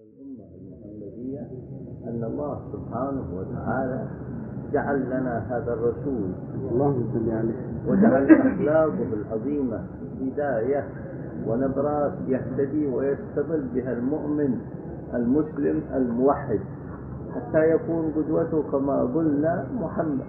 الأمة المحمدية أن الله سبحانه وتعالى جعل لنا هذا الرسول اللهم صل عليه وجعل أخلاقه العظيمة هداية ونبراس يهتدي ويستظل بها المؤمن المسلم الموحد حتى يكون قدوته كما قلنا محمد،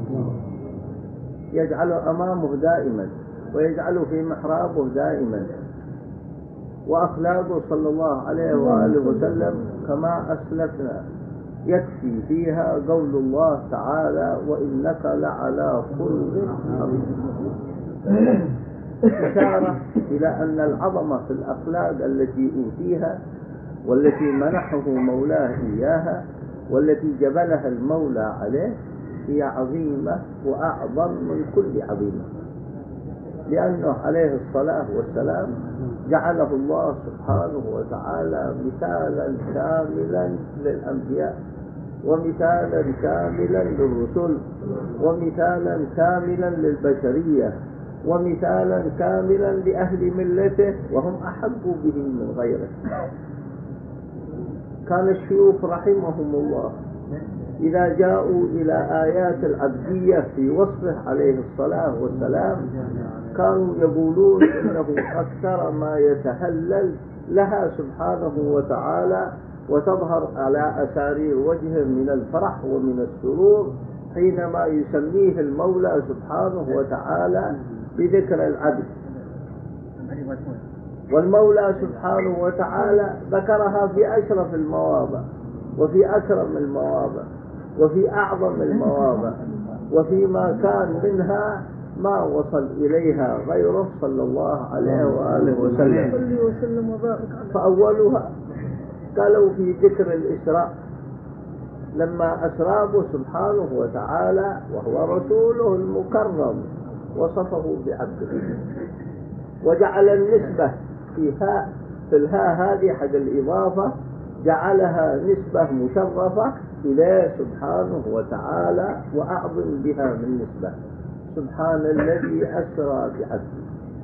يجعله أمامه دائما ويجعله في محرابه دائما، وأخلاقه صلى الله عليه وآله وسلم كما أسلفنا يكفي فيها قول الله تعالى: وإنك لعلى خلق عظيم. إشارة إلى أن العظمة في الأخلاق التي أوتيها والتي منحه مولاه إياها والتي جبلها المولى عليه هي عظيمة وأعظم من كل عظيمة، لأنه عليه الصلاة والسلام جعله الله سبحانه وتعالى مثالا كاملا للأنبياء ومثالا كاملا للرسل ومثالا كاملا للبشرية ومثالا كاملا لأهل ملته وهم أحق به من غيره. كان الشيوخ رحمهم الله إذا جاءوا إلى آيات العبدية في وصفه عليه الصلاة والسلام كانوا يقولون إنه أكثر ما يتهلل لها سبحانه وتعالى وتظهر على أسارير وجهه من الفرح ومن السرور حينما يسميه المولى سبحانه وتعالى بذكر العبد. والمولى سبحانه وتعالى ذكرها في أشرف المواضع وفي أكرم المواضع وفي أعظم المواضع وفيما كان منها ما وصل إليها غيره صلى الله عليه وآله وسلم. فأولها قالوا في ذكر الإسراء لما أسراه سبحانه وتعالى وهو رسوله المكرم وصفه بعبده وجعل النسبة في الهاء هذه حق الإضافة جعلها نسبة مشرفة إليه سبحانه وتعالى وأعظم بها من نسبة. سبحان الذي أسرى بعبده.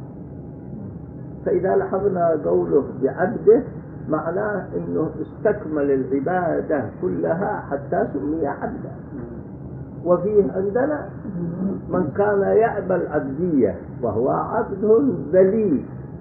فإذا لاحظنا قوله بعبده معناه أنه استكمل العبادة كلها حتى سمي عبدا. وفيه عندنا من كان يأبى العبدية وهو عبد ذليل،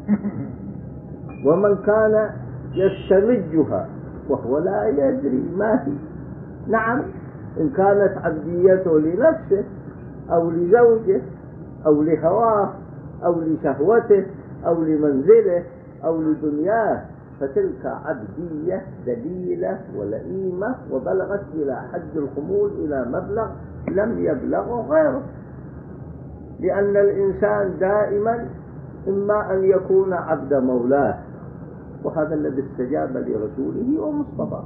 ومن كان يستمجها وهو لا يدري ما هي. نعم، إن كانت عبديته لنفسه أو لزوجه أو لهواه أو لشهوته أو لمنزله أو لدنياه فتلك عبدية ذليلة ولئيمة وبلغت إلى حد الخمول إلى مبلغ لم يبلغه غيره، لأن الإنسان دائما إما أن يكون عبد مولاه وهذا الذي استجاب لرسوله ومصطفى،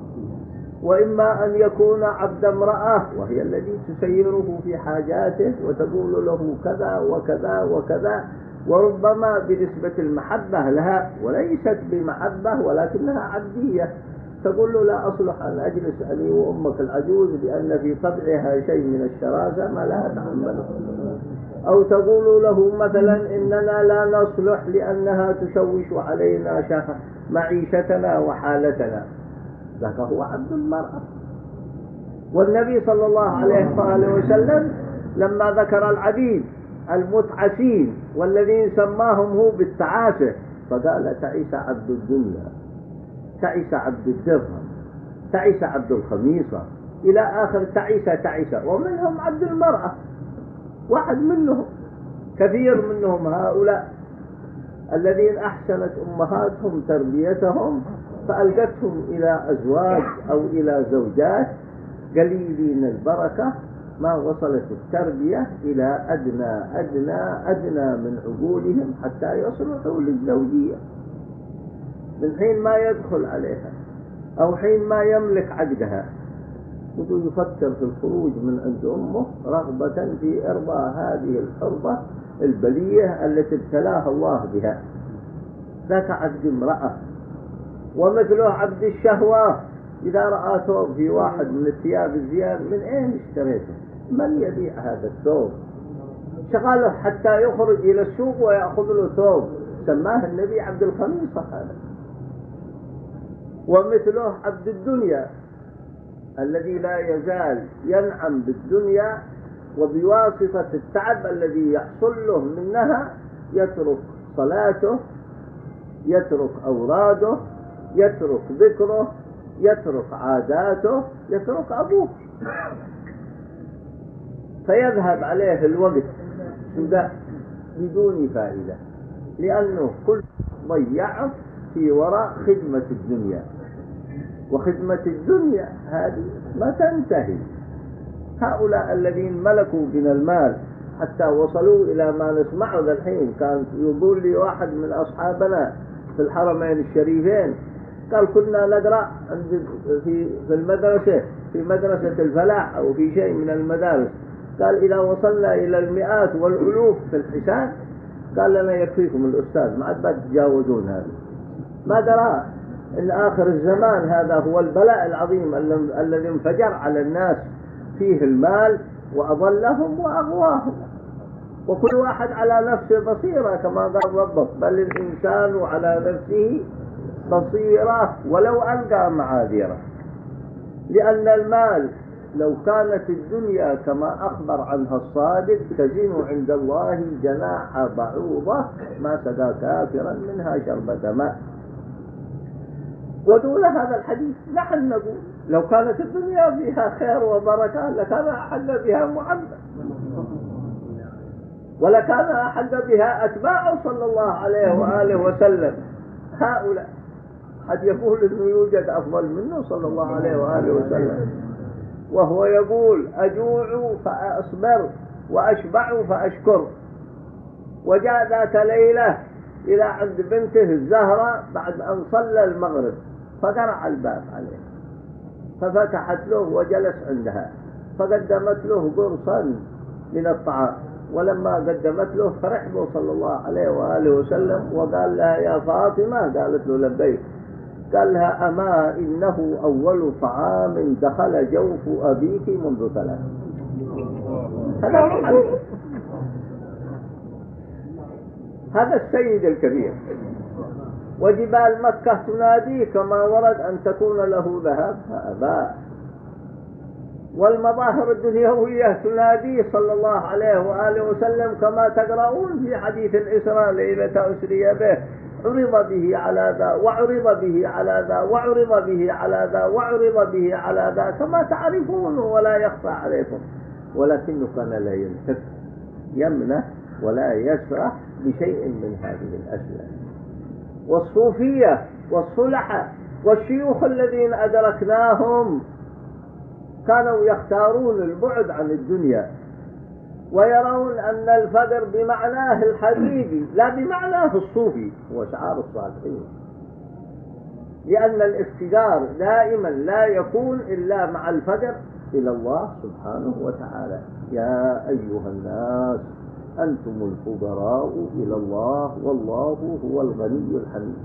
وإما أن يكون عبد امرأة وهي التي تسيره في حاجاته وتقول له كذا وكذا وكذا، وربما بنسبة المحبة لها وليست بمحبة ولكنها عبدية، تقول له لا أصلح أن أجلس أني وأمك العجوز لأن في طبعها شيء من الشراسة ما لا تحمله، أو تقول له مثلا إننا لا نصلح لأنها تشوش علينا معيشتنا وحالتنا. ذاك هو عبد المرأة. والنبي صلى الله عليه وآله وسلم لما ذكر العبيد المتعسين والذين سماهم هو بالتعاسة فقال: تعيس عبد الدنيا، تعيس عبد الدرهم، تعيس عبد الخميصة، إلى آخر تعيس، ومنهم عبد المرأة، واحد منهم. كثير منهم هؤلاء الذين أحسنت أمهاتهم تربيتهم فألقتهم إلى أزواج أو إلى زوجات قليلين البركة، ما وصلت التربية إلى أدنى من عقولهم حتى يصلحوا للزوجية. من حين ما يدخل عليها أو حين ما يملك عقدها بدو يفكر في الخروج من عند أمه رغبة في إرضاء هذه الحربة البلية التي ابتلاها الله بها. ذاك عبد امرأة. ومثله عبد الشهوة، إذا رأى ثوب في واحد من الثياب الزيان من أين اشتريته؟ من يبيع هذا الثوب؟ شغله حتى يخرج إلى السوق ويأخذ له ثوب، سماه النبي عبد الخميصة. هذا ومثله عبد الدنيا الذي لا يزال ينعم بالدنيا، وبواسطة التعب الذي يحصل له منها يترك صلاته، يترك أوراده، يترك ذكره، يترك عاداته، يترك أبوه، فيذهب عليه الوقت بدون فائدة، لأنه كل ضيعه في وراء خدمة الدنيا، وخدمة الدنيا هذه ما تنتهي. هؤلاء الذين ملكوا من المال حتى وصلوا إلى ما نسمعه ذا الحين، كان يقول لي واحد من أصحابنا في الحرمين الشريفين، قال كنا نقرأ في المدرسة، في مدرسة الفلاح أو في شيء من المدارس، قال إذا وصلنا إلى المئات والألوف في الحساب قال لنا يكفيكم الأستاذ، ما عاد تتجاوزون هذا. ما درى إن آخر الزمان هذا هو البلاء العظيم الذي انفجر على الناس فيه المال وأضلهم وأغواهم، وكل واحد على نفسه بصيرة كما قال ربك، بل الإنسان على نفسه بصيرة ولو ألقى معاذيره. لأن المال لو كانت الدنيا كما أخبر عنها الصادق تزن عند الله جناح بعوضة ما سقى كافرا منها شربة ماء. ودون هذا الحديث نحن نقول لو كانت الدنيا فيها خير وبركة لكان أحل بها محمد، ولكان أحل بها أتباعه صلى الله عليه وآله وسلم. هؤلاء قد يقول إنه يوجد أفضل منه صلى الله عليه وآله وسلم، وهو يقول أجوع فأصبر وأشبع فأشكر. وجاء ذات ليلة إلى عند بنته الزهرة بعد أن صلى المغرب، فقرع الباب عليه، ففتحت له وجلس عندها، فقدمت له قرصا من الطعام، ولما قدمت له فرح له صلى الله عليه وآله وسلم وقال لها يا فاطمة، قالت له لبيك، قال لها أما إنه أول طعام دخل جوف أبيك منذ 3. هذا محمد، هذا السيد الكبير. وجبال مكة تناديه كما ورد أن تكون له ذهب فأبى، والمظاهر الدنيوية تناديه صلى الله عليه وآله وسلم كما تقرؤون في حديث الإسراء ليلة أسري به، عرض به على ذا وعرض به على ذا وعرض به على ذا وعرض به على ذا كما تعرفون ولا يخفى عليكم، ولكنه كان لا يلتفت يمنه ولا يسرح بشيء من هذه الأشياء. والصوفية والصلحة والشيوخ الذين أدركناهم كانوا يختارون البعد عن الدنيا، ويرون أن الفقر بمعناه الحقيقي لا بمعناه الصوفي هو شعار الصالحين، لأن الافتقار دائما لا يكون إلا مع الفقر إلى الله سبحانه وتعالى. يا أيها الناس أنتم الفقراء إلى الله والله هو الغني الحميد.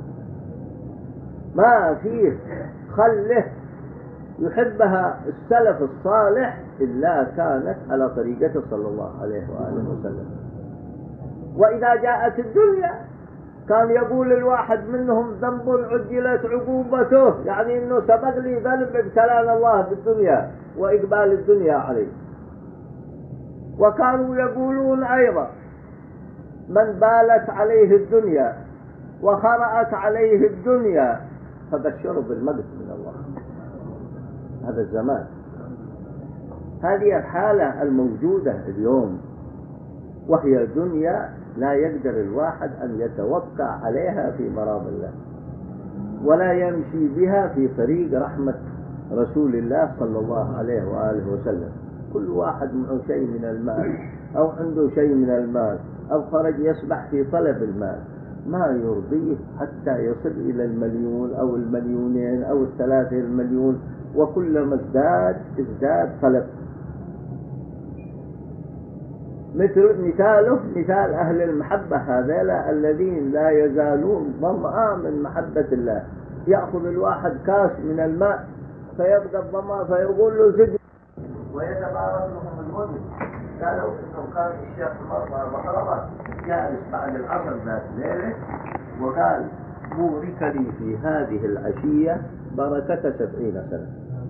ما فيه خله يحبها السلف الصالح إلا كانت على طريقته صلى الله عليه وآله وسلم. وإذا جاءت الدنيا كان يقول الواحد منهم ذنب عجلت عقوبته، يعني إنه سبق لي ذنب ابتلانا الله بالدنيا وإقبال الدنيا عليه. وكانوا يقولون أيضا من بالت عليه الدنيا وخرأت عليه الدنيا فبشره بالمقت من الله. هذا الزمان، هذه الحالة الموجودة اليوم، وهي دنيا لا يقدر الواحد أن يتوقع عليها في مرام الله، ولا يمشي بها في طريق رحمة رسول الله صلى الله عليه وآله وسلم. كل واحد معه شيء من المال أو عنده شيء من المال أو خرج يسبح في طلب المال، ما يرضيه حتى يصل إلى المليون أو المليونين أو 3 المليون، وكلما ازداد طلب. مثاله مثال أهل المحبة هذيلا الذين لا يزالون ظمآ من محبة الله. يأخذ الواحد كاس من الماء فيبقى الظمآ فيقول له زد، ويتبارك لهم الوزن. قالوا إنه كان الشيخ مرة محرمة جالس بعد العصر ذات ليلة وقال بورك لي في هذه العشية بركة 70 سنة.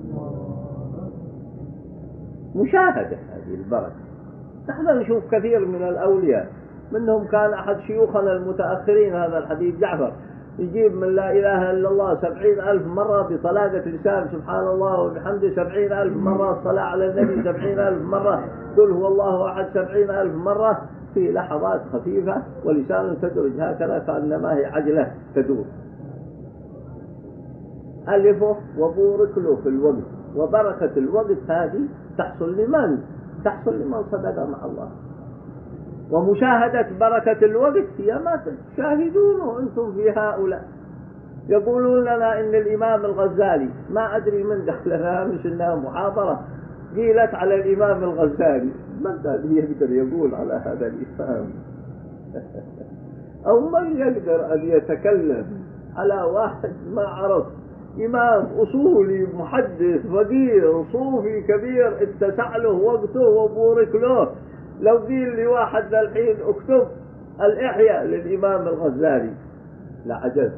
مشاهدة هذه البركة. نحن نشوف كثير من الأولياء، منهم كان أحد شيوخنا المتأخرين هذا الحبيب جعفر يجيب من لا إله إلا الله 70,000 مرة بطلاقة لسان، سبحان الله وبحمده 70,000 مرة، الصلاة على النبي 70,000 مرة، قل هو الله أحد 70,000 مرة في لحظات خفيفة، ولسانه تدرج هكذا كأنما هي عجلة تدور. ألفه وبورك له في الوقت، وبركة الوقت هذه تحصل لمن؟ تحصل لمن صدق مع الله. ومشاهدة بركة الوقت هي ما تشاهدونه أنتم في هؤلاء. يقولون لنا إن الإمام الغزالي، ما أدري من دخلنا، مش إنها محاضرة قيلت على الإمام الغزالي، من الذي يقدر يقول على هذا الإمام؟ أو من يقدر أن يتكلم على واحد ما عرف، إمام أصولي محدث فقير صوفي كبير اتسع له وقته وبورك له. لو قيل لي واحد الحين اكتب الإحياء للإمام الغزالي لعجز،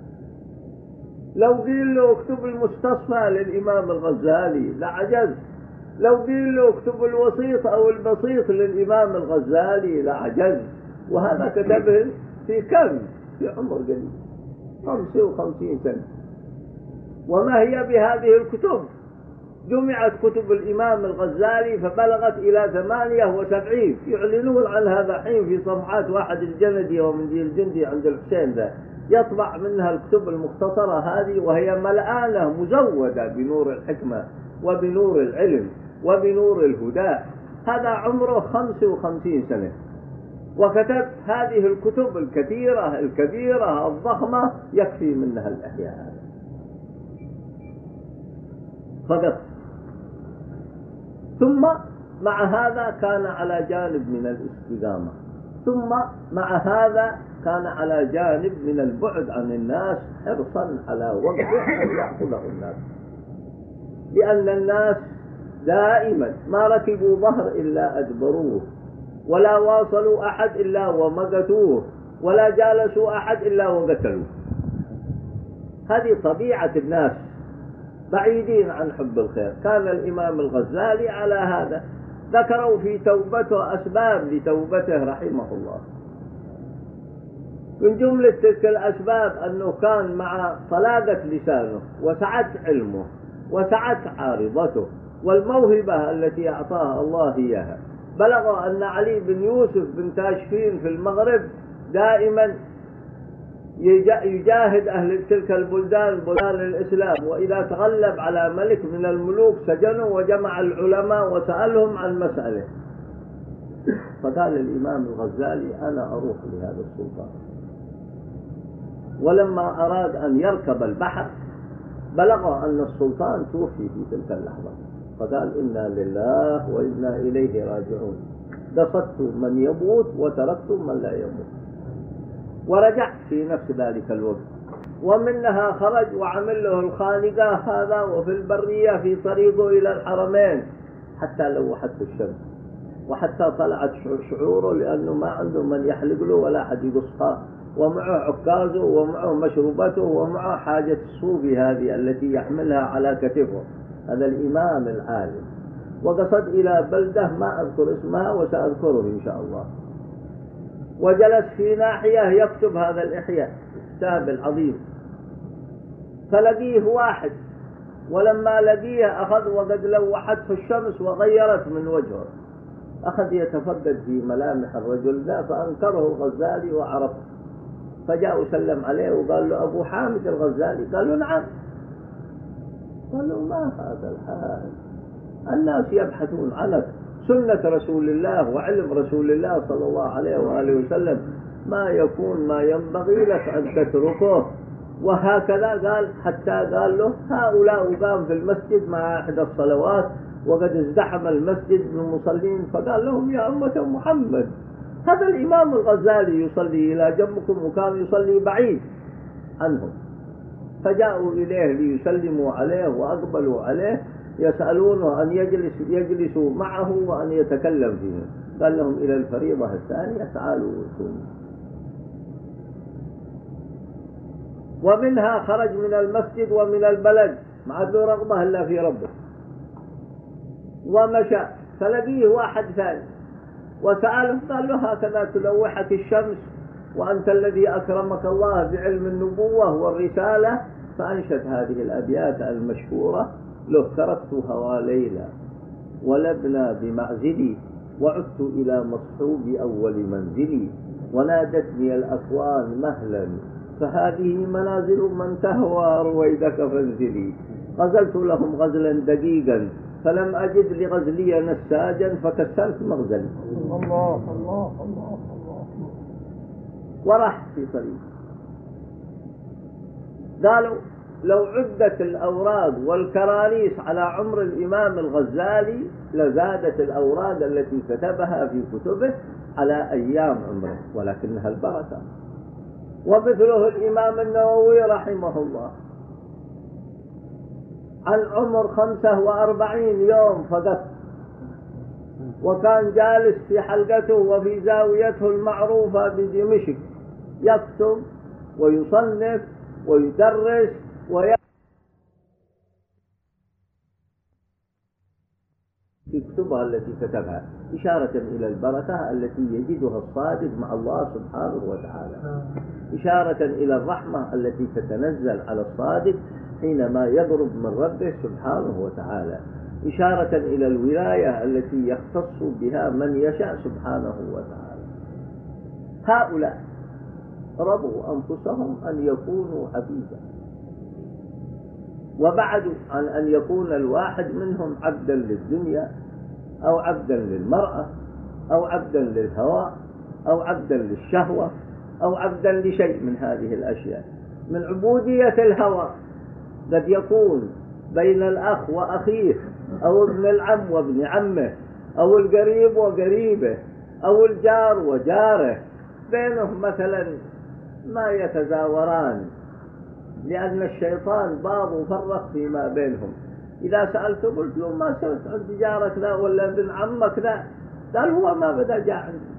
لو قيل له اكتب المستصفى للإمام الغزالي لعجز، لو قيل له اكتب الوسيط أو البسيط للإمام الغزالي لعجز. وهذا كتبه في كم؟ في عمر قليل 55 سنة. وما هي بهذه الكتب؟ جمعت كتب الإمام الغزالي فبلغت إلى 78، يعلنون عن هذا حين في صفحات واحد الجندي ومن دي الجندي عند الحسين ذا، يطبع منها الكتب المختصرة هذه، وهي ملآنة مزودة بنور الحكمة وبنور العلم وبنور الهدى. هذا عمره 55 سنة، وكتب هذه الكتب الكثيرة الكبيرة الضخمة يكفي منها الإحياء فقط. ثم مع هذا كان على جانب من الاستقامة، ثم مع هذا كان على جانب من البعد عن الناس، حرصا على وقته أن يأخذه الناس، لأن الناس دائما ما ركبوا ظهر إلا أدبروه، ولا واصلوا أحد إلا ومقتوه، ولا جالسوا أحد إلا وقتلوه. هذه طبيعة الناس، بعيدين عن حب الخير. كان الإمام الغزالي على هذا، ذكروا في توبته أسباب لتوبته رحمه الله. من جملة تلك الأسباب أنه كان مع طلاقة لسانه وسعة علمه وسعة عارضته والموهبة التي أعطاها الله إياها، بلغ أن علي بن يوسف بن تاشفين في المغرب دائما يجاهد أهل تلك البلدان، بلدان الإسلام، وإذا تغلب على ملك من الملوك سجنه وجمع العلماء وسألهم عن مسألة. فقال الإمام الغزالي أنا أروح لهذا السلطان. ولما أراد أن يركب البحر بلغ أن السلطان توفي في تلك اللحظة، فقال إنا لله وإنا إليه راجعون، قصدت من يموت وتركت من لا يموت. ورجع في نفس ذلك الوقت، ومنها خرج وعمل له الخانقة هذا، وفي البرية في طريقه إلى الحرمين حتى لوحته الشمس، وحتى طلعت شعوره، لأنه ما عنده من يحلق له ولا حد يقصها، ومعه عكازه ومعه مشروبته ومعه حاجة الصوفي هذه التي يحملها على كتفه. هذا الإمام العالم. وقصد إلى بلدة ما أذكر اسمها وسأذكره إن شاء الله، وجلس في ناحية يكتب هذا الإحياء الكتاب العظيم. فلقيه واحد، ولما لقيه أخذ وقد لوحته الشمس وغيرت من وجهه، أخذ يتفقد في ملامح الرجل ذا، فأنكره الغزالي وعرفه، فجاء وسلم عليه وقال له أبو حامد الغزالي؟ قال له نعم. قال له ما هذا الحال، الناس يبحثون عنك، سنة رسول الله وعلم رسول الله صلى الله عليه وآله وسلم ما يكون ما ينبغي لك أن تتركه. وهكذا قال، حتى قال له هؤلاء قام في المسجد مع إحدى الصلوات وقد ازدحم المسجد بالمصلين، فقال لهم يا أمة محمد هذا الإمام الغزالي يصلي إلى جنبكم، وكان يصلي بعيد عنهم. فجاءوا إليه ليسلموا عليه وأقبلوا عليه يسألونه أن يجلسوا معه وأن يتكلم فيه. قال لهم إلى الفريضة الثانية تعالوا وصولوا. ومنها خرج من المسجد ومن البلد ما عاد له رغبة إلا في ربه، ومشى فلقيه واحد ثاني وسأله قال له هكذا تلوحك الشمس وأنت الذي أكرمك الله بعلم النبوة والرسالة، فأنشد هذه الأبيات المشهورة: له تركت هوى ليلى ولبنى بمعزلي وعدت إلى مصحوب أول منزلي ونادتني الأكوان مهلا فهذه منازل من تهوى رويدك فانزلي. غزلت لهم غزلا دقيقا فلم أجد لغزلي نساجا فكسرت مغزلي. الله الله الله الله. وراح في طريق. قالوا لو عدت الأوراد والكراريس على عمر الإمام الغزالي لزادت الأوراد التي كتبها في كتبه على أيام عمره، ولكنها البركة. ومثله الإمام النووي رحمه الله عن عمر 45 يوم فقط، وكان جالس في حلقته وفي زاويته المعروفة بدمشق يكتب ويصنف ويدرس في كتبها التي كتبها، إشارة إلى البركة التي يجدها الصادق مع الله سبحانه وتعالى، إشارة إلى الرحمة التي تتنزل على الصادق حينما يقرب من ربه سبحانه وتعالى، إشارة إلى الولاية التي يختص بها من يشاء سبحانه وتعالى. هؤلاء رضوا أنفسهم أن يكونوا عبيدا، وبعدوا عن أن يكون الواحد منهم عبدا للدنيا أو عبدا للمرأة أو عبدا للهوى أو عبدا للشهوة أو عبدا لشيء من هذه الأشياء. من عبودية الهوى قد يكون بين الأخ وأخيه أو ابن العم وابن عمه أو القريب وقريبه أو الجار وجاره، بينهم مثلا ما يتزاوران لأن الشيطان باض وفرق فيما بينهم. إذا سألته قلت له ما سويت عند جارك ذا ولا ابن عمك ذا، قال هو ما بدأ جاء عندي.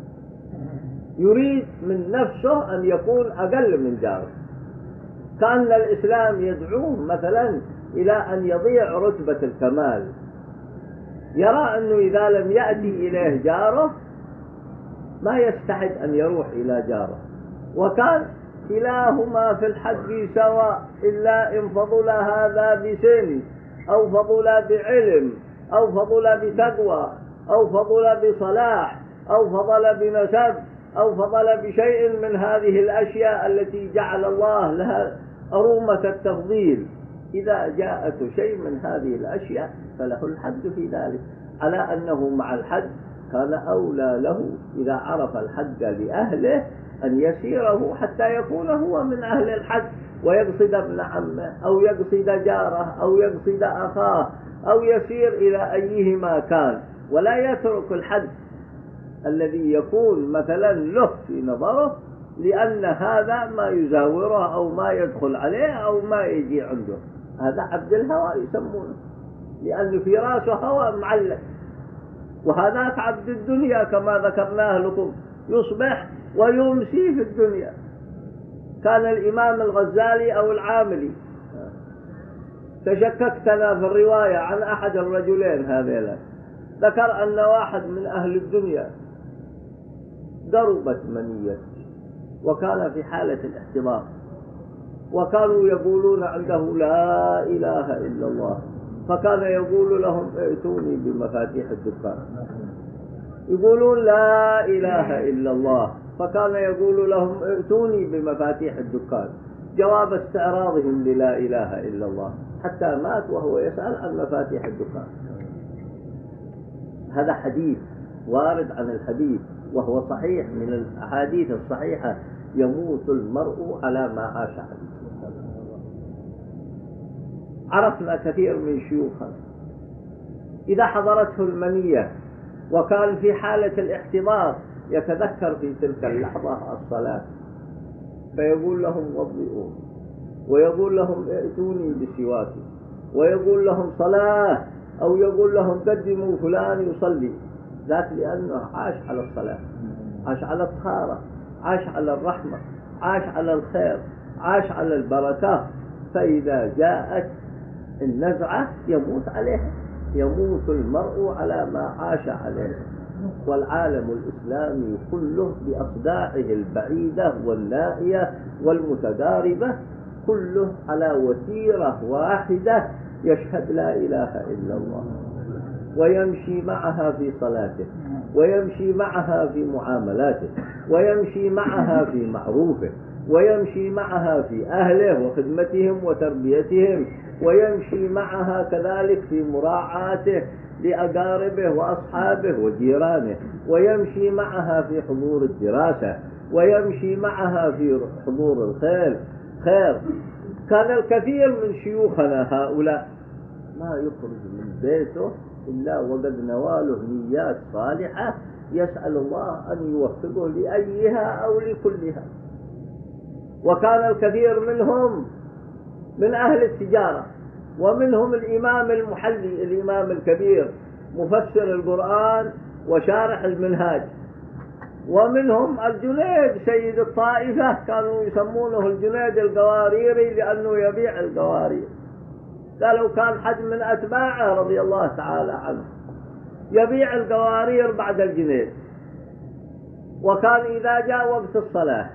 يريد من نفسه أن يكون أقل من جاره، كأن الإسلام يدعوه مثلا إلى أن يضيع رتبة الكمال، يرى أنه إذا لم يأتي إليه جاره ما يستحق أن يروح إلى جاره. وكان كلاهما في الحق سواء إلا إن فضل هذا بسن أو فضل بعلم أو فضل بتقوى أو فضل بصلاح أو فضل بنسب أو فضل بشيء من هذه الأشياء التي جعل الله لها أرومة التفضيل. إذا جاءت شيء من هذه الأشياء فله الحد في ذلك، على أنه مع الحد كان أولى له إذا عرف الحد لأهله أن يسيره حتى يكون هو من أهل الحد ويقصد ابن عمه أو يقصد جاره أو يقصد أخاه أو يسير إلى أيهما كان، ولا يترك الحد الذي يكون مثلا له في نظره لأن هذا ما يزاوره أو ما يدخل عليه أو ما يجي عنده. هذا عبد الهوى يسمونه، لأنه في راسه هوى معلق. وهذاك عبد الدنيا كما ذكرناه لكم، يصبح ويمسي في الدنيا. كان الإمام الغزالي أو العاملي، تشككتنا في الرواية عن أحد الرجلين هذيلا، ذكر أن واحد من أهل الدنيا ضربت منية وكان في حالة الاحتضار، وكانوا يقولون عنده لا إله إلا الله، فكان يقول لهم ائتوني بمفاتيح الدكان. يقولون لا إله إلا الله، فكان يقول لهم ائتوني بمفاتيح الدكان، جواب استعراضهم للا إله إلا الله، حتى مات وهو يسأل عن مفاتيح الدكان. هذا حديث وارد عن الحبيب وهو صحيح من الأحاديث الصحيحة: يموت المرء على ما عاش عليه. عرفنا كثير من شيوخنا إذا حضرته المنية وكان في حالة الاحتضار يتذكر في تلك اللحظة الصلاة، فيقول لهم وضئون، ويقول لهم ائتوني بسواك، ويقول لهم صلاة، أو يقول لهم قدموا فلان يصلي، ذات لأنه عاش على الصلاة، عاش على الطهارة، عاش على الرحمة، عاش على الخير، عاش على البركات، فإذا جاءت النزعة يموت عليها، يموت المرء على ما عاش عليه. والعالم الإسلامي كله بأصداعه البعيدة والنائية والمتقاربة كله على وتيرة واحدة، يشهد لا إله إلا الله، ويمشي معها في صلاته، ويمشي معها في معاملاته، ويمشي معها في معروفه، ويمشي معها في أهله وخدمتهم وتربيتهم، ويمشي معها كذلك في مراعاته لأقاربه وأصحابه وجيرانه، ويمشي معها في حضور الدراسة، ويمشي معها في حضور الخير. كان الكثير من شيوخنا هؤلاء ما يخرج من بيته إلا وقد نواله نيات صالحة، يسأل الله أن يوفقه لأيها أو لكلها. وكان الكثير منهم من أهل التجارة، ومنهم الإمام المحلي، الإمام الكبير مفسر القرآن وشارح المنهاج، ومنهم الجنيد سيد الطائفة، كانوا يسمونه الجنيد القواريري لأنه يبيع القوارير. قالوا كان حد من أتباعه رضي الله تعالى عنه يبيع القوارير بعد الجنيد، وكان إذا جاء وقت الصلاة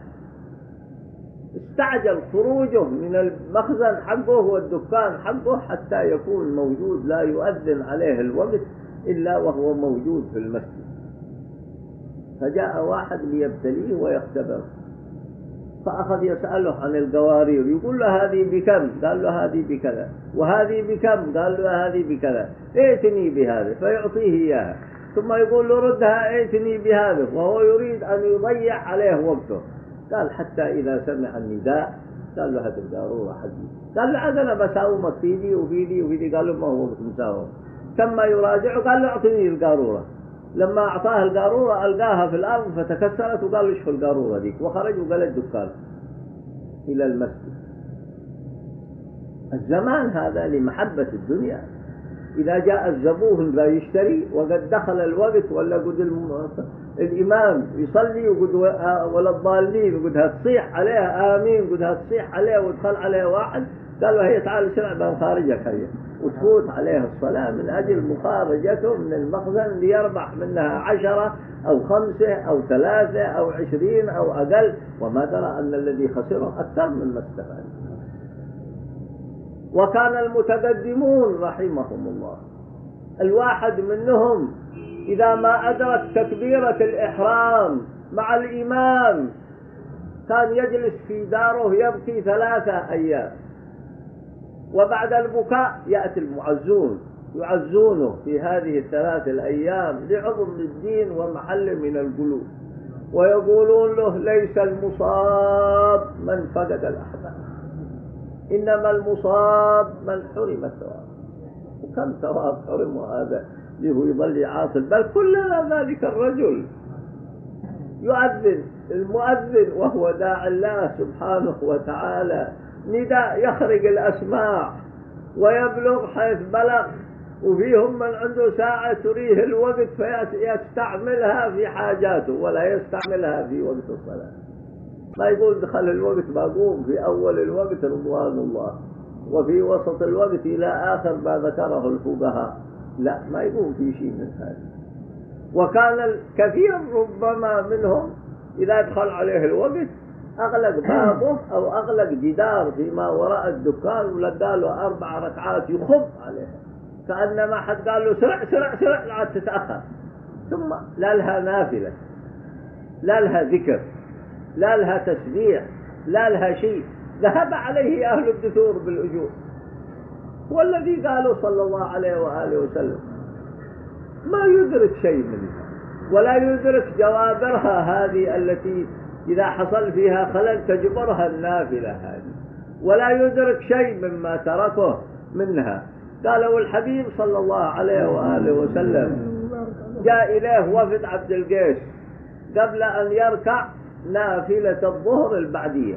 استعجل خروجه من المخزن حقه والدكان حقه حتى يكون موجود، لا يؤذن عليه الوقت إلا وهو موجود في المسجد. فجاء واحد ليبتليه ويختبره، فأخذ يسأله عن القوارير، يقول له هذه بكم؟ قال له هذه بكذا. وهذه بكم؟ قال له هذه بكذا. ائتني بهذا، فيعطيه إياها، ثم يقول له ردها ائتني بهذا، وهو يريد أن يضيع عليه وقته. قال حتى إذا سمع النداء قال له هذه القارورة حقي. قال له عاد أنا بساومك في دي وفي دي وفي دي. قال له ما هو مساوم. ثم يراجعه قال له أعطني القارورة. لما أعطاه القارورة ألقاها في الأرض فتكسرت، وقال له اشف القارورة ديك، وخرج وقال الدكان إلى المسجد. الزمان هذا لمحبة الدنيا، إذا جاء الزبون لا يشتري وقد دخل الوقت، ولا قد الإمام يصلي وقد ولا الضالين وقد تصيح عليه آمين، قد تصيح عليه ودخل عليه واحد قال له هي تعال سرع بان خارجك هي، وتفوت عليه الصلاة من أجل مخارجته من المخزن ليربح منها 10 أو 5 أو 3 أو 20 أو أقل، وما درى أن الذي خسره أكثر من ما استفاد. وكان المتقدمون رحمهم الله الواحد منهم إذا ما أدرك تكبيرة الإحرام مع الإمام كان يجلس في داره يبكي 3 أيام، وبعد البكاء يأتي المعزون يعزونه في هذه ال3 الأيام لعظم الدين ومحل من القلوب، ويقولون له ليس المصاب من فقد الأحباب، إنما المصاب من حرم الثواب. وكم ثواب حرم هذا اللي هو يظل يعاصر، بل كلنا ذلك الرجل يؤذن المؤذن وهو داعي الله سبحانه وتعالى، نداء يخرج الأسماع ويبلغ حيث بلغ، وفيهم من عنده ساعة تريه الوقت فيستعملها في حاجاته ولا يستعملها في وقت الصلاة. ما يقول دخل الوقت بقوم في أول الوقت رضوان الله، وفي وسط الوقت إلى آخر ما ذكره الفقهاء، لا، ما يقوم في شيء من هذا. وكان الكثير ربما منهم إذا دخل عليه الوقت أغلق بابه أو أغلق جدار فيما وراء الدكان ولقى له 4 ركعات يخب عليها، كأنما حد قال له سرع سرع سرع لا تتأخر. ثم لا لها نافلة، لا لها ذكر، لا لها تسبيح، لا لها شيء، ذهب عليه أهل الدثور بالأجور. والذي قالوا صلى الله عليه وآله وسلم ما يدرك شيء منها، ولا يدرك جوابرها هذه التي إذا حصل فيها خلل تجبرها النافلة هذه، ولا يدرك شيء مما تركه منها. قالوا الحبيب صلى الله عليه وآله وسلم جاء إليه وفد عبد القيس قبل أن يركع نافلة الظهر البعدية،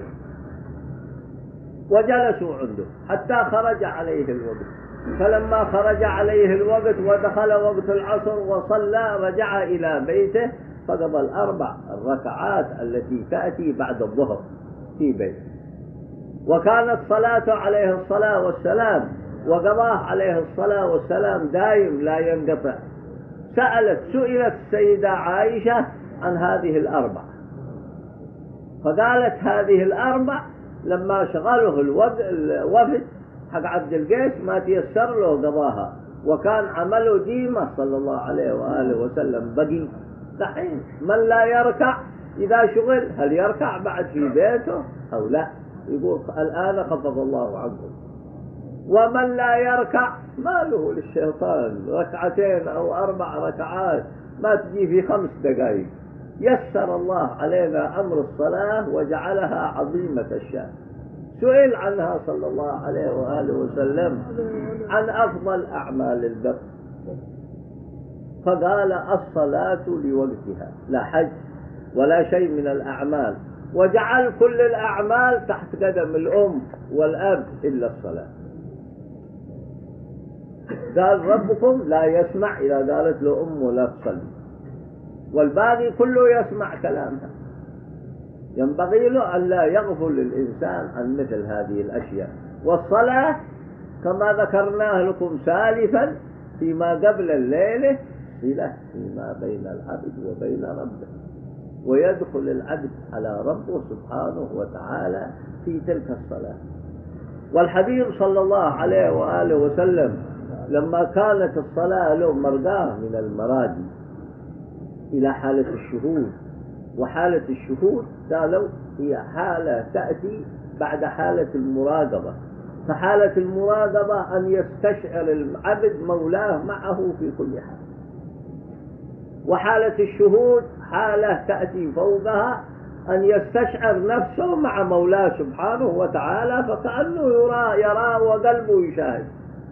وجلسوا عنده حتى خرج عليه الوقت. فلما خرج عليه الوقت ودخل وقت العصر وصلى رجع إلى بيته فقضى 4 الركعات التي تأتي بعد الظهر في بيته. وكانت صلاته عليه الصلاة والسلام وقضاه عليه الصلاة والسلام دائم لا ينقطع. سئلت السيدة عائشة عن هذه الأربع، فقالت هذه الأربع لما شغله الوفد حق عبد القيس ما تيسر له قضاها، وكان عمله ديمة صلى الله عليه وآله وسلم بقي. دحين من لا يركع إذا شغل هل يركع بعد في بيته أو لا؟ يقول الآن خفض الله عنكم. ومن لا يركع ما له للشيطان ركعتين أو 4 ركعات ما تجي في 5 دقائق. يسر الله علينا أمر الصلاة وجعلها عظيمة الشأن. سئل عنها صلى الله عليه وآله وسلم عن أفضل أعمال البر، فقال الصلاة لوقتها، لا حج ولا شيء من الأعمال، وجعل كل الأعمال تحت قدم الأم والأب إلا الصلاة. قال ربكم لا يسمع إذا قالت له أم ولا تصلي، والباقي كله يسمع كلامها. ينبغي له أن لا يغفل الإنسان عن مثل هذه الأشياء. والصلاة كما ذكرناه لكم سالفا فيما قبل الليلة صلة فيما بين العبد وبين ربه، ويدخل العبد على ربه سبحانه وتعالى في تلك الصلاة. والحبيب صلى الله عليه وآله وسلم لما كانت الصلاة له مرقاه من المراجي إلى حالة الشهود، وحالة الشهود قالوا هي حالة تأتي بعد حالة المراقبة. فحالة المراقبة أن يستشعر العبد مولاه معه في كل حال، وحالة الشهود حالة تأتي فوقها أن يستشعر نفسه مع مولاه سبحانه وتعالى فكأنه يرى وقلبه يشاهد.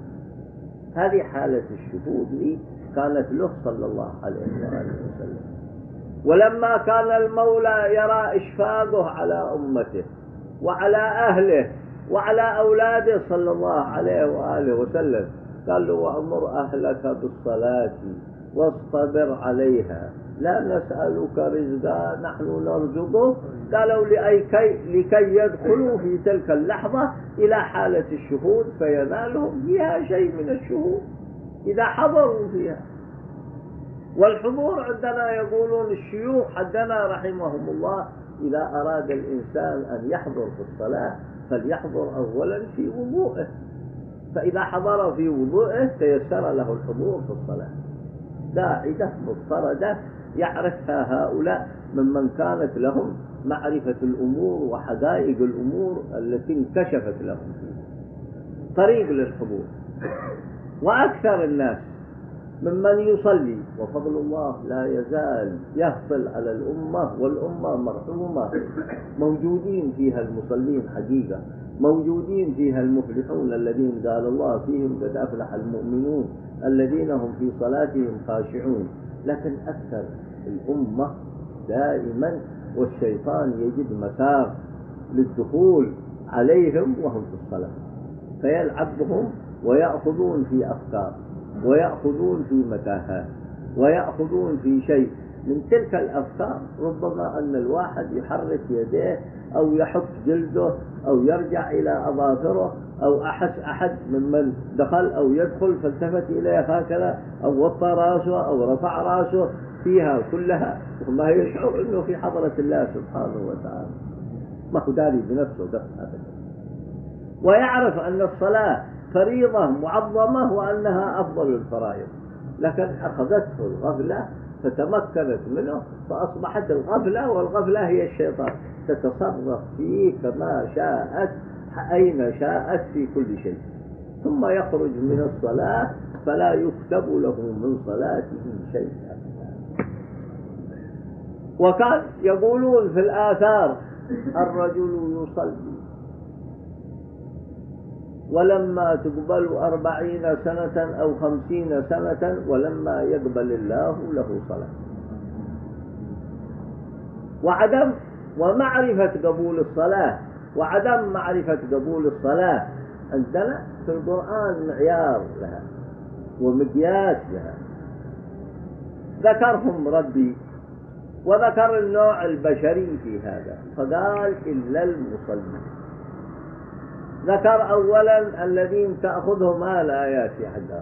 هذه حالة الشهود لي كانت له صلى الله عليه وآله وسلم. ولما كان المولى يرى إشفاقه على أمته وعلى أهله وعلى أولاده صلى الله عليه وآله وسلم قال له وأمر أهلك بالصلاة واصطبر عليها لا نسألك رزقا نحن نرزقه. قالوا لكي يدخلوا في تلك اللحظة إلى حالة الشهود فينالهم فيها شيء من الشهود إذا حضروا فيها. والحضور عندنا يقولون الشيوخ عندنا رحمهم الله إذا أراد الإنسان أن يحضر في الصلاة فليحضر أولا في وضوءه، فإذا حضر في وضوءه تيسر له الحضور في الصلاة. قاعدة مضطردة يعرفها هؤلاء ممن كانت لهم معرفة الأمور وحقائق الأمور التي انكشفت لهم فيها طريق للحضور. وأكثر الناس ممن يصلي وفضل الله لا يزال يهطل على الأمة، والأمة مرحومة، موجودين فيها المصلين حقيقة، موجودين فيها المفلحون الذين قال الله فيهم قد أفلح المؤمنون الذين هم في صلاتهم خاشعون. لكن أكثر الأمة دائما والشيطان يجد مسار للدخول عليهم وهم في الصلاة فيلعب بهم ويأخذون في أفكار ويأخذون في متاهات ويأخذون في شيء من تلك الأفكار. ربما أن الواحد يحرك يديه أو يحط جلده أو يرجع إلى أظافره أو أحس أحد ممن دخل أو يدخل فالتفت إليه هكذا أو وطى راسه أو رفع راسه فيها كلها وما يشعر أنه في حضرة الله سبحانه وتعالى، ما هو داري بنفسه أبدا. ويعرف أن الصلاة فريضة معظمة وأنها أفضل الفرائض، لكن أخذته الغفلة فتمكنت منه فأصبحت الغفلة، والغفلة هي الشيطان تتصرف فيه كما شاءت أين شاءت في كل شيء، ثم يخرج من الصلاة فلا يكتب له من صلاته شيء. وكان يقولون في الآثار الرجل يصلي ولما تقبل 40 سنة أو 50 سنة ولما يقبل الله له صلاة. وعدم ومعرفة قبول الصلاة وعدم معرفة قبول الصلاة عندنا في القرآن معيار لها ومقياس لها. ذكرهم ربي وذكر النوع البشري في هذا فقال إلا المصلين. ذكر أولا الذين تأخذهم الآيات حتى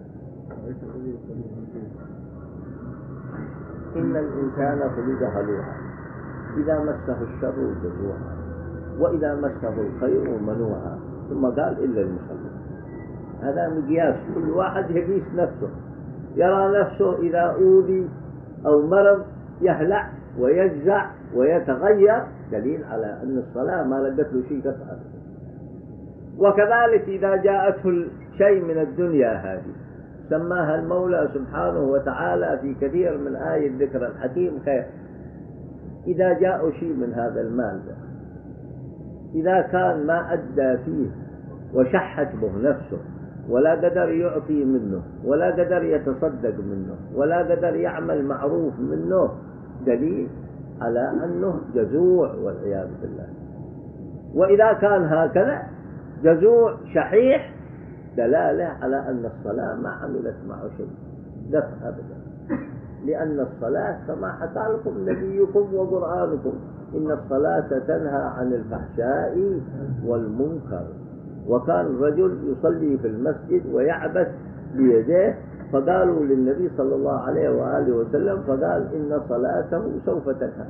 إن الإنسان خلق هلوعا إذا مسه الشر جزوعا وإذا مسه الخير منوعا، ثم قال إلا المصلين. هذا مقياس، كل واحد يقيس نفسه، يرى نفسه إذا أوذي أو مرض يهلع ويجزع ويتغير، دليل على أن الصلاة ما لقت له شيء قطعا. وكذلك إذا جاءته شيء من الدنيا هذه سماها المولى سبحانه وتعالى في كثير من آية ذكر الحكيم خير. إذا جاء شيء من هذا المال ده، إذا كان ما أدى فيه وشحت به نفسه ولا قدر يعطي منه ولا قدر يتصدق منه ولا قدر يعمل معروف منه، دليل على أنه جزوع والعياذ بالله. وإذا كان هكذا جزوع شحيح، دلالة على أن الصلاة ما عملت معه شيء دفع أبدا، لأن الصلاة كما حكى لكم نبيكم وقرآنكم إن الصلاة تنهى عن الفحشاء والمنكر. وكان رجل يصلي في المسجد ويعبث بيديه، فقالوا للنبي صلى الله عليه وآله وسلم، فقال إن صلاته سوف تنهى.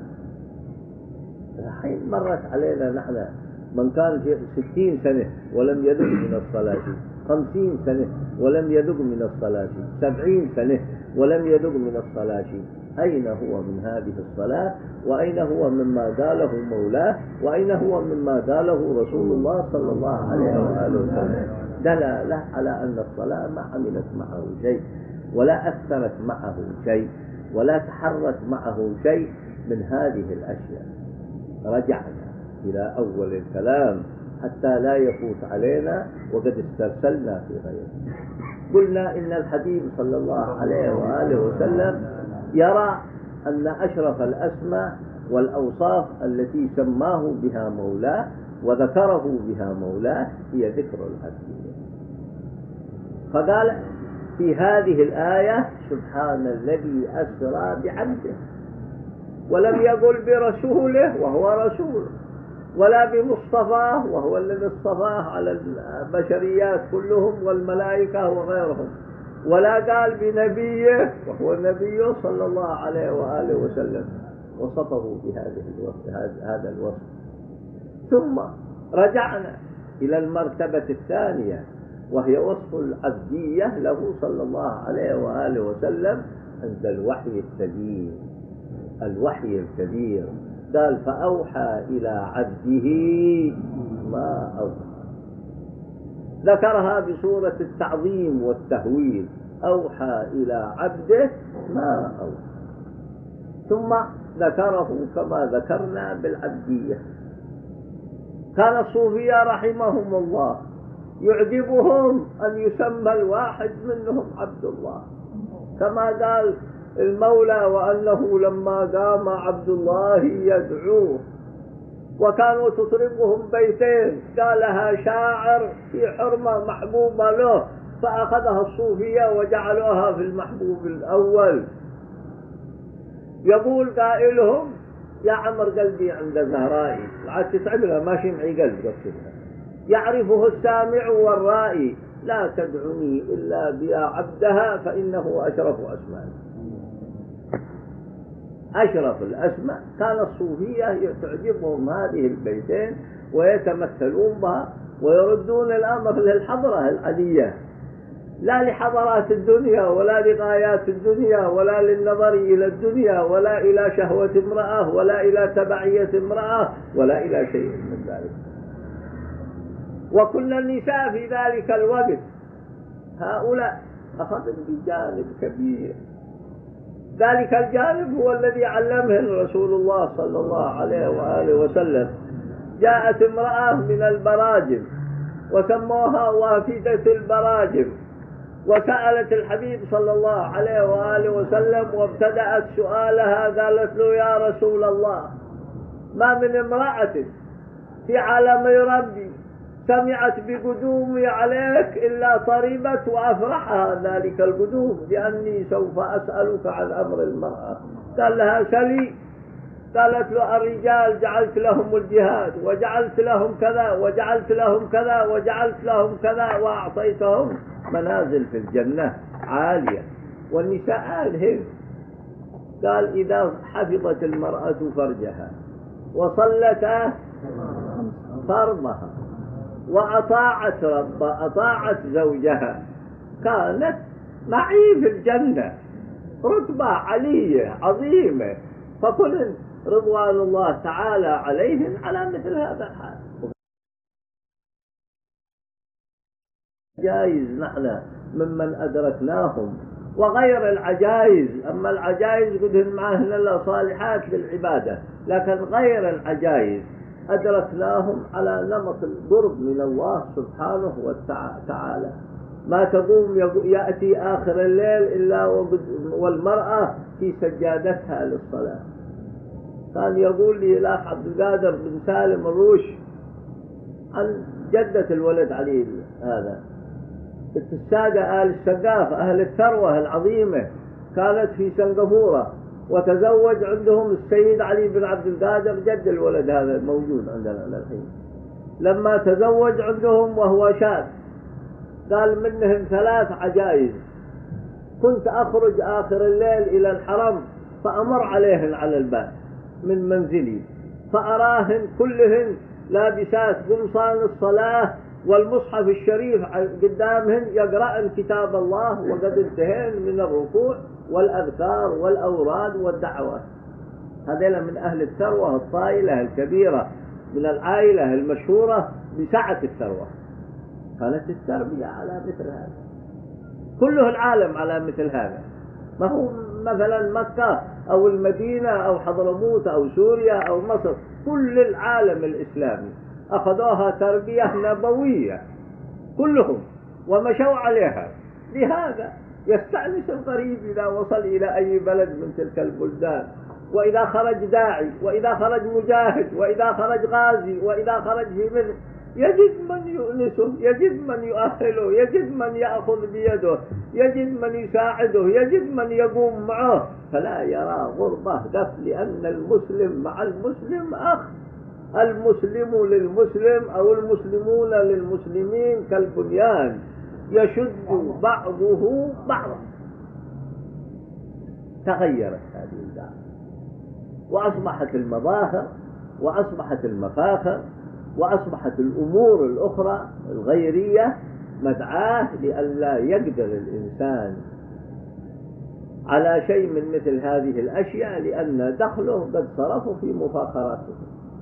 الحين مرت علينا نحن من كان 60 سنة ولم يذق من الصلاة، 50 سنة ولم يذق من الصلاة، 70 سنة ولم يذق من الصلاة، أين هو من هذه الصلاة؟ وأين هو مما قاله مولاه؟ وأين هو مما قاله رسول الله صلى الله عليه وآله وسلم؟ دلالة على أن الصلاة ما عملت معه شيء ولا أثرت معه شيء ولا تحرك معه شيء من هذه الأشياء. رجعنا إلى أول الكلام حتى لا يفوت علينا وقد استرسلنا في غيره. قلنا إن الحبيب صلى الله عليه وآله وسلم يرى أن أشرف الأسماء والأوصاف التي سماه بها مولاه وذكره بها مولاه هي ذكر العبدية. فقال في هذه الآية سبحان الذي أسرى بعبده، ولم يقل برسوله وهو رسول، ولا بمصطفاه وهو الذي اصطفاه على البشريات كلهم والملائكة وغيرهم، ولا قال بنبيه وهو النبي صلى الله عليه وآله وسلم، وصفه بهذا الوصف. ثم رجعنا إلى المرتبة الثانية وهي وصف العبدية له صلى الله عليه وآله وسلم عند الوحي الكبير. الوحي الكبير قال فأوحى إلى عبده ما أوحى، ذكرها بصورة التعظيم والتهويل، أوحى إلى عبده ما أوحى، ثم ذكره كما ذكرنا بالعبدية. كان الصوفية رحمهم الله يعجبهم أن يسمى الواحد منهم عبد الله، كما قال المولى وأنه لما قام عبد الله يدعوه، وكانوا تطربهم بيتين قالها شاعر في حرمة محبوبة له، فأخذها الصوفية وجعلوها في المحبوب الأول. يقول قائلهم يا عمر قلبي عند زهرائي، عاد تتعبها ماشي معي قلب قصدها، يعرفه السامع والرائي، لا تدعني إلا بيا عبدها فإنه أشرف أسمائي. أشرف الأسماء. كان الصوفية تعجبهم هذه البيتين ويتمثلون بها ويردون الأمر للحضرة العلية، لا لحضرات الدنيا ولا لغايات الدنيا ولا للنظر إلى الدنيا ولا إلى شهوة امرأة ولا إلى تبعية امرأة ولا إلى شيء من ذلك. وكل النساء في ذلك الوقت هؤلاء أخذوا بجانب كبير. ذلك الجانب هو الذي علمه رسول الله صلى الله عليه وآله وسلم. جاءت امرأة من البراجم وسموها وافدة البراجم، وسألت الحبيب صلى الله عليه وآله وسلم وابتدأت سؤالها، قالت له يا رسول الله ما من امرأة في عالم ربي سمعت بقدومي عليك إلا طربت وأفرحها ذلك القدوم، لأني سوف أسألك عن أمر المرأة. قال لها سلي. قالت له الرجال جعلت لهم الجهاد وجعلت لهم كذا وجعلت لهم كذا وجعلت لهم كذا وأعطيتهم منازل في الجنة عالية. والنساء الهن قال إذا حفظت المرأة فرجها وصلت فرضها وأطاعت أطاعت زوجها كانت معي في الجنة، رتبة علية عظيمة. فكل رضوان الله تعالى عليهم على مثل هذا الحال. جائز نحن ممن أدركناهم وغير العجائز. أما العجائز قدهن معهن الله صالحات للعبادة، لكن غير العجائز أدركناهم على نمط القرب من الله سبحانه وتعالى. ما تقوم يأتي آخر الليل إلا والمرأة في سجادتها للصلاة. كان يقول لي الأخ عبد القادر بن سالم الروش عن جدة الولد علي هذا، السادة آل السقاف أهل الثروة العظيمة كانت في سنغافورة، وتزوج عندهم السيد علي بن عبد القادر جد الولد هذا موجود عندنا الحين. لما تزوج عندهم وهو شاب قال منهم 3 عجائز. كنت أخرج آخر الليل إلى الحرم فأمر عليهن على الباب من منزلي فأراهن كلهن لابسات قمصان الصلاة والمصحف الشريف قدامهن يقرأن كتاب الله، وقد انتهين من الركوع والأذكار والأوراد والدعوات. هذين من أهل الثروة الطائلة الكبيرة من العائلة المشهورة بسعة الثروة. كانت التربية على مثل هذا، كله العالم على مثل هذا. ما هو مثلا مكة أو المدينة أو حضرموت أو سوريا أو مصر، كل العالم الإسلامي أخذوها تربية نبوية كلهم ومشوا عليها. لهذا يستأنس الغريب إذا وصل إلى أي بلد من تلك البلدان، وإذا خرج داعي وإذا خرج مجاهد وإذا خرج غازي وإذا خرج في مثل يجد من يؤنسه، يجد من يؤهله، يجد من يأخذ بيده، يجد من يساعده، يجد من يقوم معه، فلا يرى غربة قف، لأن المسلم مع المسلم أخ. المسلم للمسلم أو المسلمون للمسلمين كالبنيان يشد بعضه بعضا. تغيرت هذه الدعوة وأصبحت المظاهر وأصبحت المفاخر وأصبحت الأمور الأخرى الغيرية مدعاة لئلا يقدر الإنسان على شيء من مثل هذه الأشياء، لأن دخله قد صرفه في مفاخراته.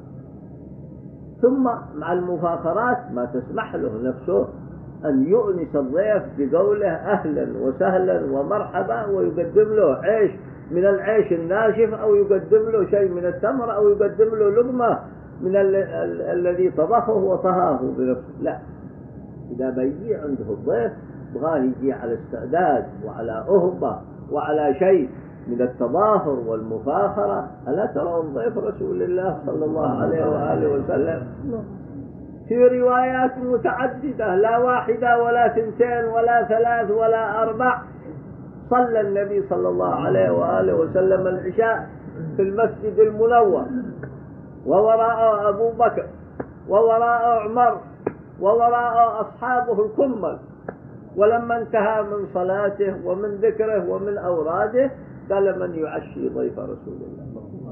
ثم مع المفاخرات ما تسمح له نفسه أن يؤنس الضيف بقوله أهلا وسهلا ومرحبا، ويقدم له عيش من العيش الناشف، أو يقدم له شيء من التمر، أو يقدم له لقمة من الذي طبخه وطهاه بنفسه. لا، إذا بيجي عنده الضيف بغاه يجي على استعداد وعلى أهبة وعلى شيء من التظاهر والمفاخرة. ألا ترون ضيف رسول الله صلى الله عليه وآله وسلم في روايات متعددة، لا واحدة ولا 2 ولا 3 ولا 4، صلى النبي صلى الله عليه وآله وسلم العشاء في المسجد المنور، ووراءه أبو بكر ووراءه عمر ووراءه أصحابه الكمل. ولما انتهى من صلاته ومن ذكره ومن أوراده قال من يعشي ضيف رسول الله.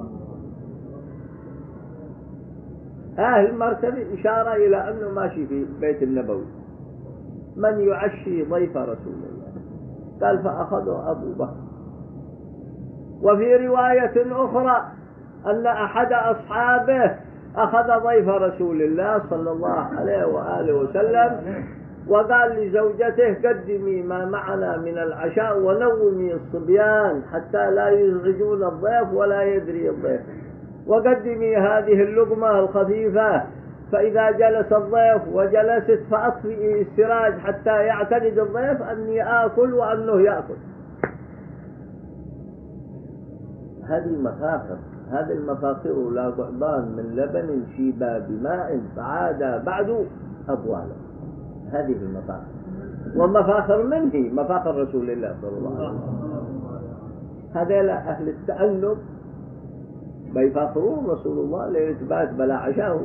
هذه المرتبة إشارة إلى أنه ماشي في بيت النبوي، من يعشي ضيف رسول الله. قال فأخذه أبو بكر. وفي رواية أخرى أن أحد أصحابه أخذ ضيف رسول الله صلى الله عليه وآله وسلم وقال لزوجته قدمي ما معنا من العشاء ونومي الصبيان حتى لا يزعجون الضيف ولا يدري الضيف، وقدمي هذه اللقمة الخفيفة، فإذا جلس الضيف وجلست فأطفئي السراج حتى يعتقد الضيف أني آكل وأنه يأكل. هذه مفاخر، هذه المفاخر لا ضعبان من لبن شيبا بماء فعاد بعد أبوالا. هذه المفاخر، ومفاخر منه مفاخر رسول الله صلى الله عليه وسلم. هذا أهل التأنب بيفاخرون رسول الله ليلة بات بلا عشاه،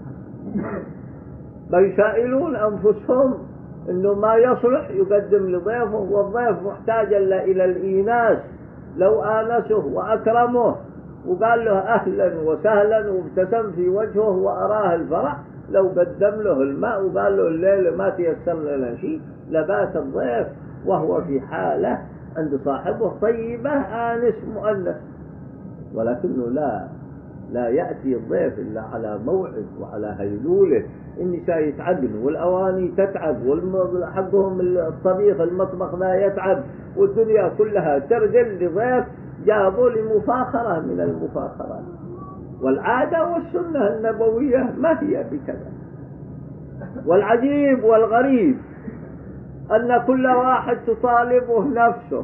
بيسائلون أنفسهم إنه ما يصلح يقدم لضيفه، والضيف محتاج إلى الإيناس، لو آنسه وأكرمه وقال له أهلا وسهلا وابتسم في وجهه وأراه الفرح، لو قدم له الماء وقال له الليلة ما تيسر لنا شيء لبات الضيف وهو في حالة عند صاحبه طيبة آنس مؤنس. ولكنه لا يأتي الضيف إلا على موعد وعلى هيلولة. النساء يتعبن والأواني تتعب حقهم الطبيخ المطبخ لا يتعب، والدنيا كلها ترجل لضيف جابوا لمفاخرة من المفاخرات. والعادة والسنة النبوية ما هي بكذا. والعجيب والغريب أن كل واحد تطالبه نفسه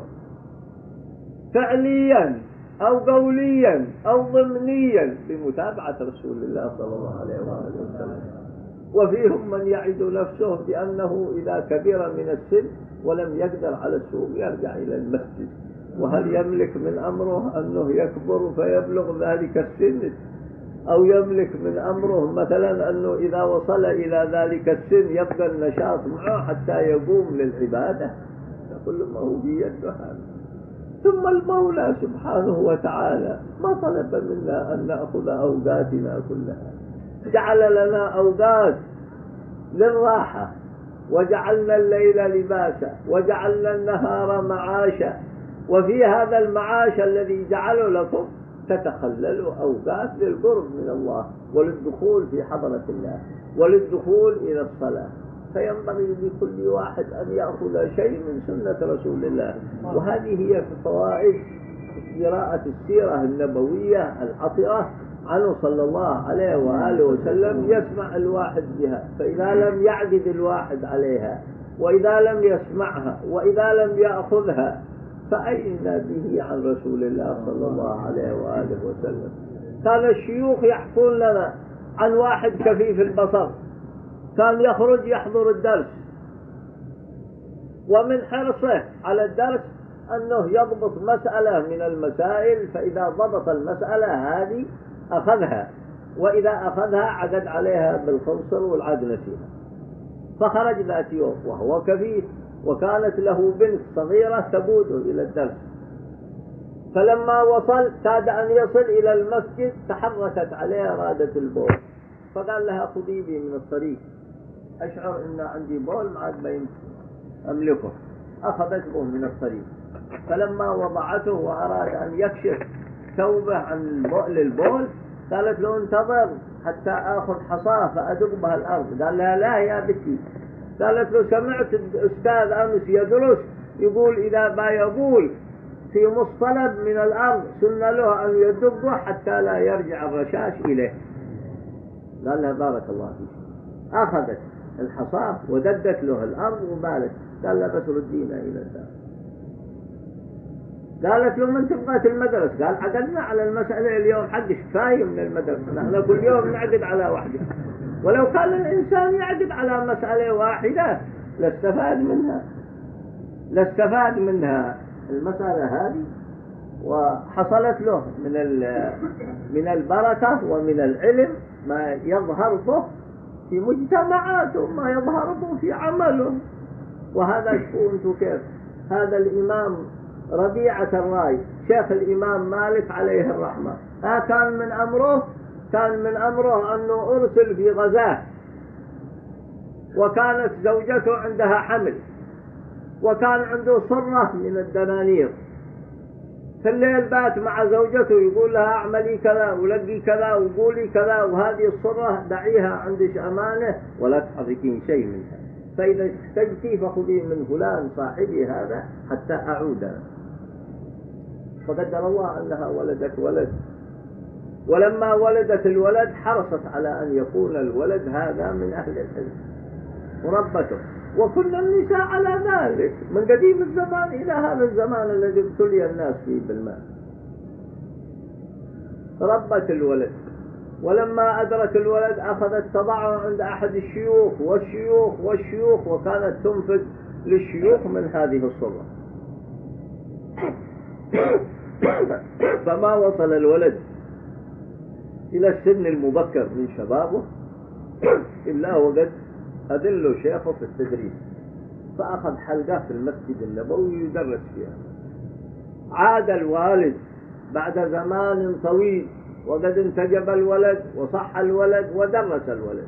فعليا أو قوليا أو ضمنيا بمتابعة رسول الله صلى الله عليه وآله وسلم. وفيهم من يعد نفسه بأنه إذا كبر من السن ولم يقدر على السوق يرجع إلى المسجد، وهل يملك من أمره أنه يكبر فيبلغ ذلك السن، أو يملك من أمره مثلا أنه إذا وصل إلى ذلك السن يبقى النشاط معه حتى يقوم للعبادة؟ كل ما هو بيده هذا. ثم المولى سبحانه وتعالى ما طلب منا أن نأخذ أوقاتنا كلها، جعل لنا أوقات للراحة، وجعلنا الليل لباسا، وجعلنا النهار معاشا، وفي هذا المعاش الذي جعله لكم تتخللوا أوقات للقرب من الله وللدخول في حضرة الله وللدخول إلى الصلاة. فينبغي لكل واحد أن يأخذ شيء من سنة رسول الله. وهذه هي فوائد قراءة السيرة النبوية العطرة عنه صلى الله عليه وآله وسلم. يسمع الواحد بها، فإذا لم يعقد الواحد عليها، وإذا لم يسمعها، وإذا لم يأخذها، فأين به عن رسول الله صلى الله عليه وآله وسلم؟ كان الشيوخ يحكون لنا عن واحد كفيف البصر كان يخرج يحضر الدرس، ومن حرصه على الدرس أنه يضبط مسألة من المسائل، فإذا ضبط المسألة هذه أخذها، وإذا أخذها عقد عليها بالخنصر والعاد نسيها. فخرج ذات يوم وهو كفيف، وكانت له بنت صغيرة تقوده إلى الدرس، فلما وصل كاد أن يصل إلى المسجد تحركت عليه رادة البول، فقال لها خذي بي من الطريق، أشعر أن عندي بول ما عاد أملكه. أخذته من الطريق، فلما وضعته وأراد أن يكشف ثوبه عن للبول قالت له انتظر حتى آخذ حصاه فأدق بها الأرض. قال لها لا يا بنتي. قالت له سمعت الأستاذ أمس يدرس يقول إذا يقول في مصطلب من الأرض سن له أن يدقه حتى لا يرجع الرشاش إليه. قال لها بارك الله فيك. أخذت الحصاة ودقت له الأرض وبالت. قال لها بس ردينا إلى الدار. قالت له من تبغى المدرسة؟ قال عقدنا على المسألة اليوم حقش كفاية من المدرسة، نحن كل يوم نعقد على واحدة، ولو كان الإنسان يعقد على مسألة واحدة لاستفاد منها المسألة هذه، وحصلت له من البركة ومن العلم ما يظهر به في مجتمعاته، ما يظهر به في عمله. وهذا شوفوا انتم كيف هذا الإمام ربيعة الرأي شيخ الإمام مالك عليه الرحمة كان من أمره أنه أرسل في غزاة، وكانت زوجته عندها حمل، وكان عنده صرة من الدنانير. في الليل بات مع زوجته يقول لها اعملي كذا ولقي كذا وقولي كذا، وهذه الصرة دعيها عندك أمانة ولا تحركين شيء منها، فإذا احتجتي فخذي من فلان صاحبي هذا حتى أعود. فقدر الله أنها ولدت ولد، ولما ولدت الولد حرصت على أن يكون الولد هذا من أهل العلم وربته. وكل النساء على ذلك من قديم الزمان إلى هذا الزمان الذي ابتلي الناس فيه بالماء. ربت الولد، ولما أدرك الولد أخذت تضعه عند أحد الشيوخ والشيوخ وكانت تنفق للشيوخ من هذه الصورة. فما وصل الولد إلى السن المبكر من شبابه إلا وقد أذله شيخه في التدريس، فأخذ حلقة في المسجد النبوي يدرس فيها. عاد الوالد بعد زمان طويل وقد انتجب الولد وصح الولد ودرس الولد،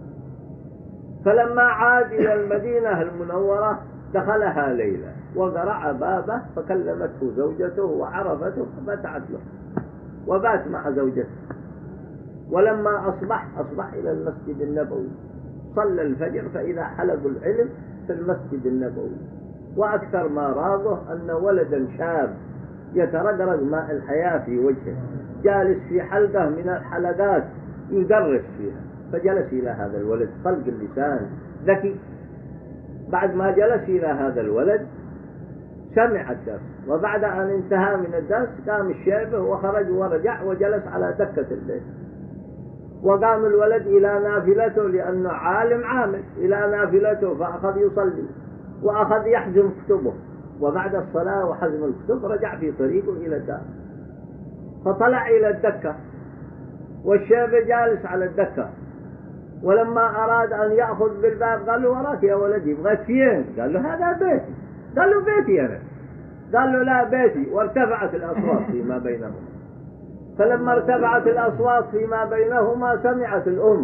فلما عاد إلى المدينة المنورة دخلها ليلى وقرع بابه، فكلمته زوجته وعرفته ففتحت له وبات مع زوجته. ولما أصبح إلى المسجد النبوي، صلى الفجر فإذا حلق العلم في المسجد النبوي. وأكثر ما راضه أن ولدا شاب يترقرق ماء الحياة في وجهه جالس في حلقة من الحلقات يدرس فيها، فجلس إلى هذا الولد طلق اللسان ذكي. بعد ما جلس إلى هذا الولد سمع الدرس، وبعد أن انتهى من الدرس قام الشيبه وخرج ورجع وجلس على دكة البيت. وقام الولد إلى نافلته لأنه عالم عامل، إلى نافلته فأخذ يصلي وأخذ يحزم كتبه، وبعد الصلاة وحزم الكتب رجع في طريقه إلى الدار، فطلع إلى الدكة والشيبه جالس على الدكة. ولما أراد أن يأخذ بالباب قال له وراك يا ولدي، بغيت فين؟ قال له هذا بيتي. قال له بيتي أنا. قال له لا بيتي. وارتفعت الأصوات فيما بينهما، فلما ارتفعت الأصوات فيما بينهما سمعت الأم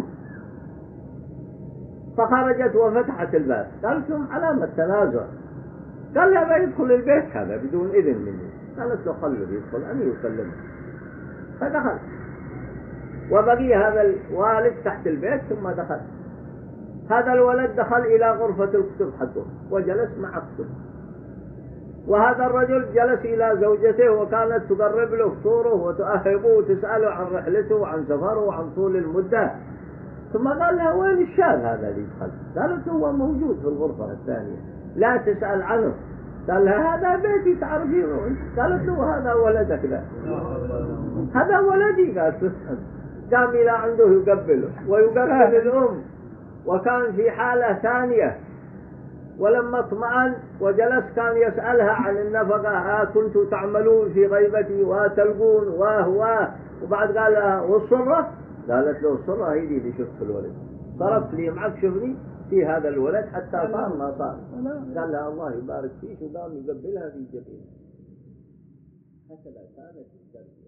فخرجت وفتحت الباب. قالت لهم علامة تنازع. قال لها يدخل البيت هذا بدون إذن مني. قالت له خلوا يدخل أنا يكلمه. فدخل وبقي هذا الوالد تحت البيت ثم دخل. هذا الولد دخل إلى غرفة الكتب حقه وجلس مع كتب، وهذا الرجل جلس إلى زوجته وكانت تقرب له فطوره وتؤهبه وتسأله عن رحلته وعن سفره وعن طول المدة. ثم قال لها وين الشاب هذا اللي دخل؟ قالت هو موجود في الغرفة الثانية لا تسأل عنه. قال لها هذا بيتي تعرفينه. قالت له هذا ولدك. لا هذا ولدي. قالت له قام إلى عنده يقبله ويقبل الأم، وكان في حالة ثانية. ولما اطمأن وجلس كان يسألها عن النفقة، كنت تعملون في غيبتي وتلقون وبعد قال لها والصرة؟ قالت له الصرة هي دي اللي شفت الولد، صرفت لي معك شغلي في هذا الولد حتى صار ما صار. قال لها الله يبارك فيك، وقام يقبلها في جبينها. هكذا كانت التربية.